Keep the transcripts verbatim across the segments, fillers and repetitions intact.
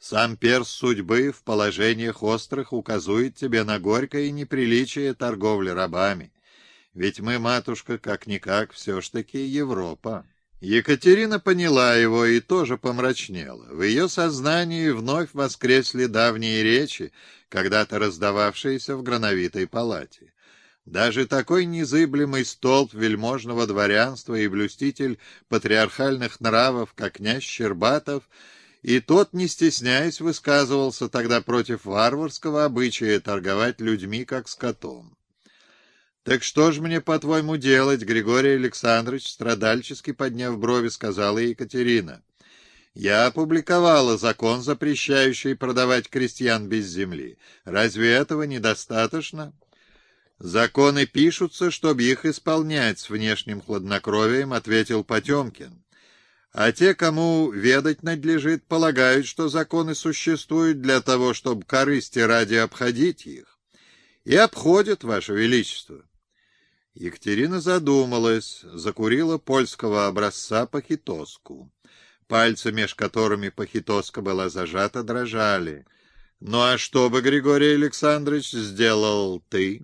Сам перс судьбы в положениях острых указует тебе на горькое неприличие торговли рабами. Ведь мы, матушка, как-никак, все ж таки Европа». Екатерина поняла его и тоже помрачнела. В ее сознании вновь воскресли давние речи, когда-то раздававшиеся в Грановитой палате. Даже такой незыблемый столб вельможного дворянства и блюститель патриархальных нравов, как князь Щербатов, и тот, не стесняясь, высказывался тогда против варварского обычая торговать людьми, как скотом. «Так что же мне, по-твоему, делать, Григорий Александрович?» — страдальчески подняв брови, сказала Екатерина. «Я опубликовала закон, запрещающий продавать крестьян без земли. Разве этого недостаточно?» «Законы пишутся, чтобы их исполнять», — с внешним хладнокровием ответил Потемкин. «А те, кому ведать надлежит, полагают, что законы существуют для того, чтобы корысти ради обходить их. И обходят, Ваше Величество». Екатерина задумалась, закурила польского образца похитоску. Пальцы, меж которыми похитоска была зажата, дрожали. «Ну а что бы, Григорий Александрович, сделал ты?»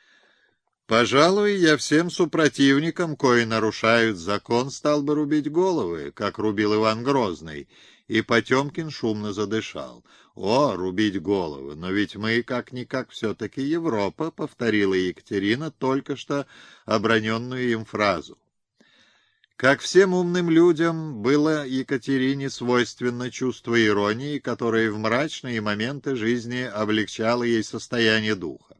«Пожалуй, я всем супротивникам, кои нарушают закон, стал бы рубить головы, как рубил Иван Грозный». И Потемкин шумно задышал. «О, рубить головы! Но ведь мы, как-никак, все-таки Европа», — повторила Екатерина только что оброненную им фразу. Как всем умным людям, было Екатерине свойственно чувство иронии, которое в мрачные моменты жизни облегчало ей состояние духа.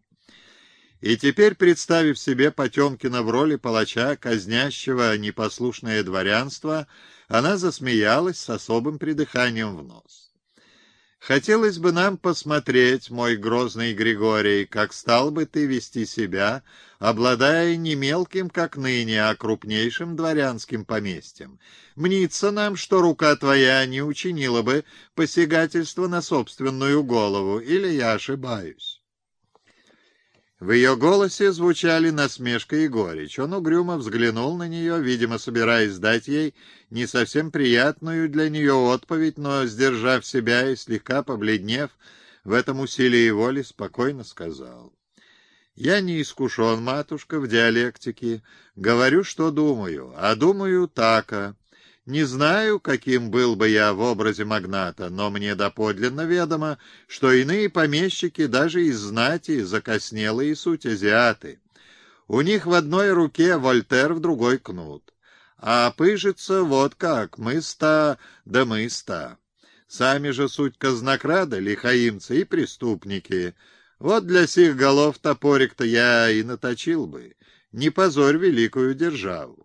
И теперь, представив себе Потемкина в роли палача, казнящего непослушное дворянство, она засмеялась с особым придыханием в нос. «Хотелось бы нам посмотреть, мой грозный Григорий, как стал бы ты вести себя, обладая не мелким, как ныне, а крупнейшим дворянским поместьем. Мнится нам, что рука твоя не учинила бы посягательства на собственную голову, или я ошибаюсь?» В ее голосе звучали насмешка и горечь. Он угрюмо взглянул на нее, видимо, собираясь дать ей не совсем приятную для нее отповедь, но, сдержав себя и слегка побледнев, в этом усилии воли спокойно сказал: «Я не искушен, матушка, в диалектике. Говорю, что думаю, а думаю тако. Не знаю, каким был бы я в образе магната, но мне доподлинно ведомо, что иные помещики даже из знати закоснелые суть азиаты. У них в одной руке Вольтер, в другой кнут. А пыжится вот как, мы-ста да мы-ста. Сами же суть казнокрада, лихаимцы и преступники. Вот для сих голов топорик-то я и наточил бы. Не позорь великую державу».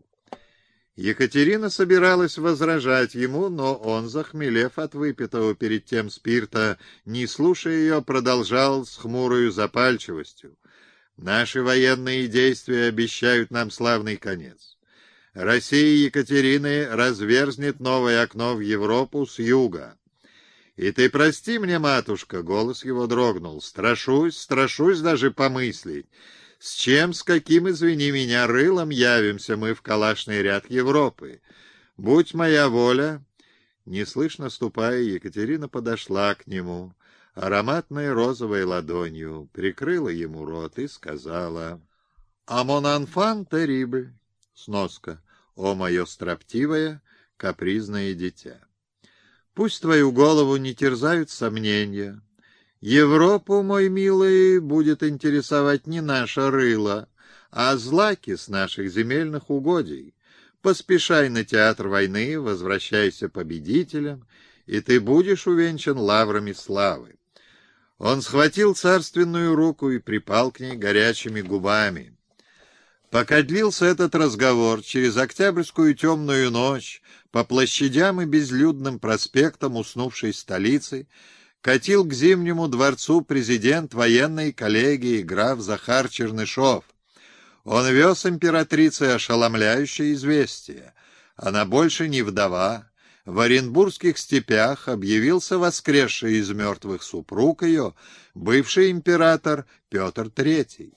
Екатерина собиралась возражать ему, но он, захмелев от выпитого перед тем спирта, не слушая ее, продолжал с хмурою запальчивостью: «Наши военные действия обещают нам славный конец. Россия Екатерины разверзнет новое окно в Европу с юга. И ты прости мне, матушка», — голос его дрогнул, — «страшусь, страшусь даже помыслить, с чем, с каким, извини меня, рылом явимся мы в калашный ряд Европы. Будь моя воля». Неслышно ступая, Екатерина подошла к нему, ароматной розовой ладонью, прикрыла ему рот и сказала: «А мон анфан terrible». Сноска: «О мое строптивое, капризное дитя». Пусть твою голову не терзают сомнения. Европу, мой милый, будет интересовать не наше рыло, а злаки с наших земельных угодий. Поспешай на театр войны, возвращайся победителем, и ты будешь увенчан лаврами славы. Он схватил царственную руку и припал к ней горячими губами. Пока длился этот разговор, через октябрьскую темную ночь, по площадям и безлюдным проспектам уснувшей столицы, катил к Зимнему дворцу президент военной коллегии граф Захар Чернышов. Он вез императрице ошеломляющее известие. Она больше не вдова. В Оренбургских степях объявился воскресший из мертвых супруг ее, бывший император Петр Третий.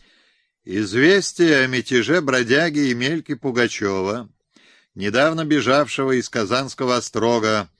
Известие о мятеже бродяги Емельки Пугачева, недавно бежавшего из Казанского острога,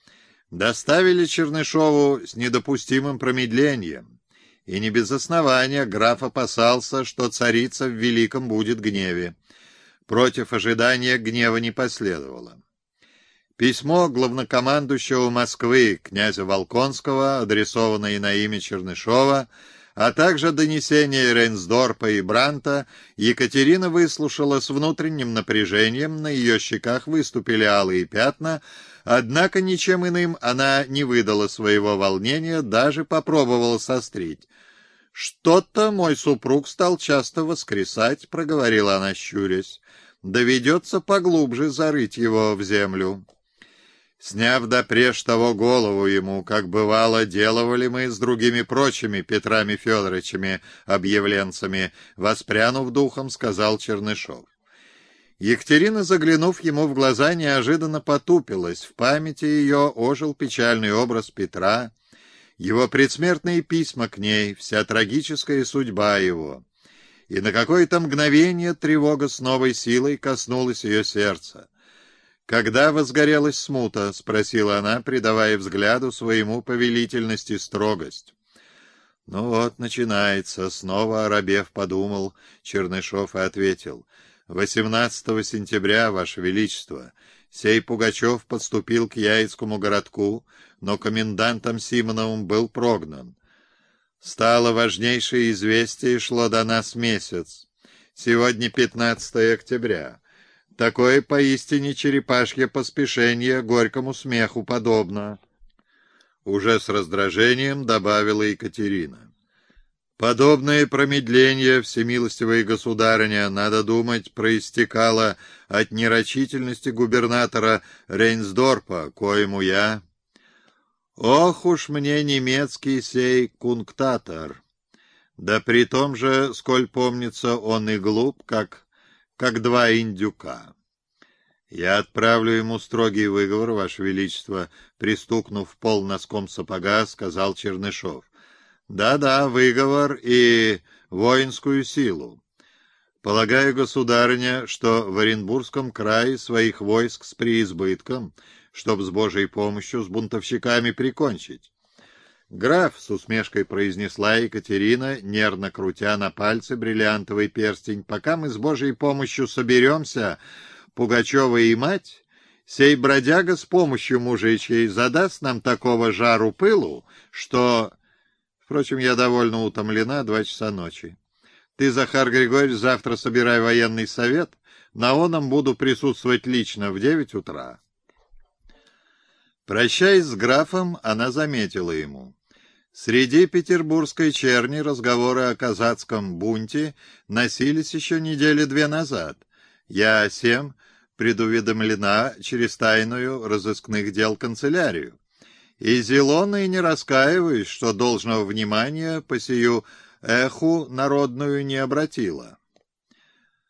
доставили Чернышову с недопустимым промедлением, и не без основания граф опасался, что царица в великом будет гневе. Против ожидания гнева не последовало. Письмо главнокомандующего Москвы князя Волконского, адресованное на имя Чернышова, а также донесение Рейнсдорпа и Бранта, Екатерина выслушала с внутренним напряжением, на ее щеках выступили алые пятна, однако ничем иным она не выдала своего волнения, даже попробовала сострить. «Что-то мой супруг стал часто воскресать», — проговорила она, щурясь. «Доведется поглубже зарыть его в землю». Сняв допреж того голову ему, как бывало, делывали мы с другими прочими Петрами Федоровичами, объявленцами, воспрянув духом, сказал Чернышов. Екатерина, заглянув ему в глаза, неожиданно потупилась. В памяти ее ожил печальный образ Петра, его предсмертные письма к ней, вся трагическая судьба его. И на какое-то мгновение тревога с новой силой коснулась ее сердца. «Когда возгорелась смута?» — спросила она, придавая взгляду своему повелительность и строгость. «Ну вот, начинается», — снова оробев подумал Чернышов и ответил. «восемнадцатого сентября, Ваше Величество, сей Пугачев подступил к Яицкому городку, но комендантом Симоновым был прогнан. Стало важнейшее известие, шло до нас месяц. Сегодня пятнадцатое октября. Такое поистине черепашье поспешение горькому смеху подобно». Уже с раздражением добавила Екатерина. «Подобное промедление, всемилостивая государыня, надо думать, проистекало от нерочительности губернатора Рейнсдорпа, коему я... Ох уж мне немецкий сей кунктатор! Да при том же, сколь помнится, он и глуп, как... как два индюка. Я отправлю ему строгий выговор, Ваше Величество», — пристукнув пол носком сапога, сказал Чернышов. «Да-да, выговор и воинскую силу. Полагаю, государыня, что в Оренбургском крае своих войск с преизбытком, чтоб с Божьей помощью с бунтовщиками прикончить». «Граф», — с усмешкой произнесла Екатерина, нервно крутя на пальце бриллиантовый перстень, «пока мы с Божьей помощью соберемся, Пугачева и мать, сей бродяга с помощью мужичьей задаст нам такого жару пылу, что... Впрочем, я довольно утомлена, два часа ночи. Ты, Захар Григорьевич, завтра собирай военный совет, на оном буду присутствовать лично в девять утра». Прощаясь с графом, она заметила ему. Среди петербургской черни разговоры о казацком бунте носились еще недели две назад. Я о сем предуведомлена через тайную разыскных дел канцелярию. И зелено и не раскаиваюсь, что должного внимания по сию эху народную не обратила.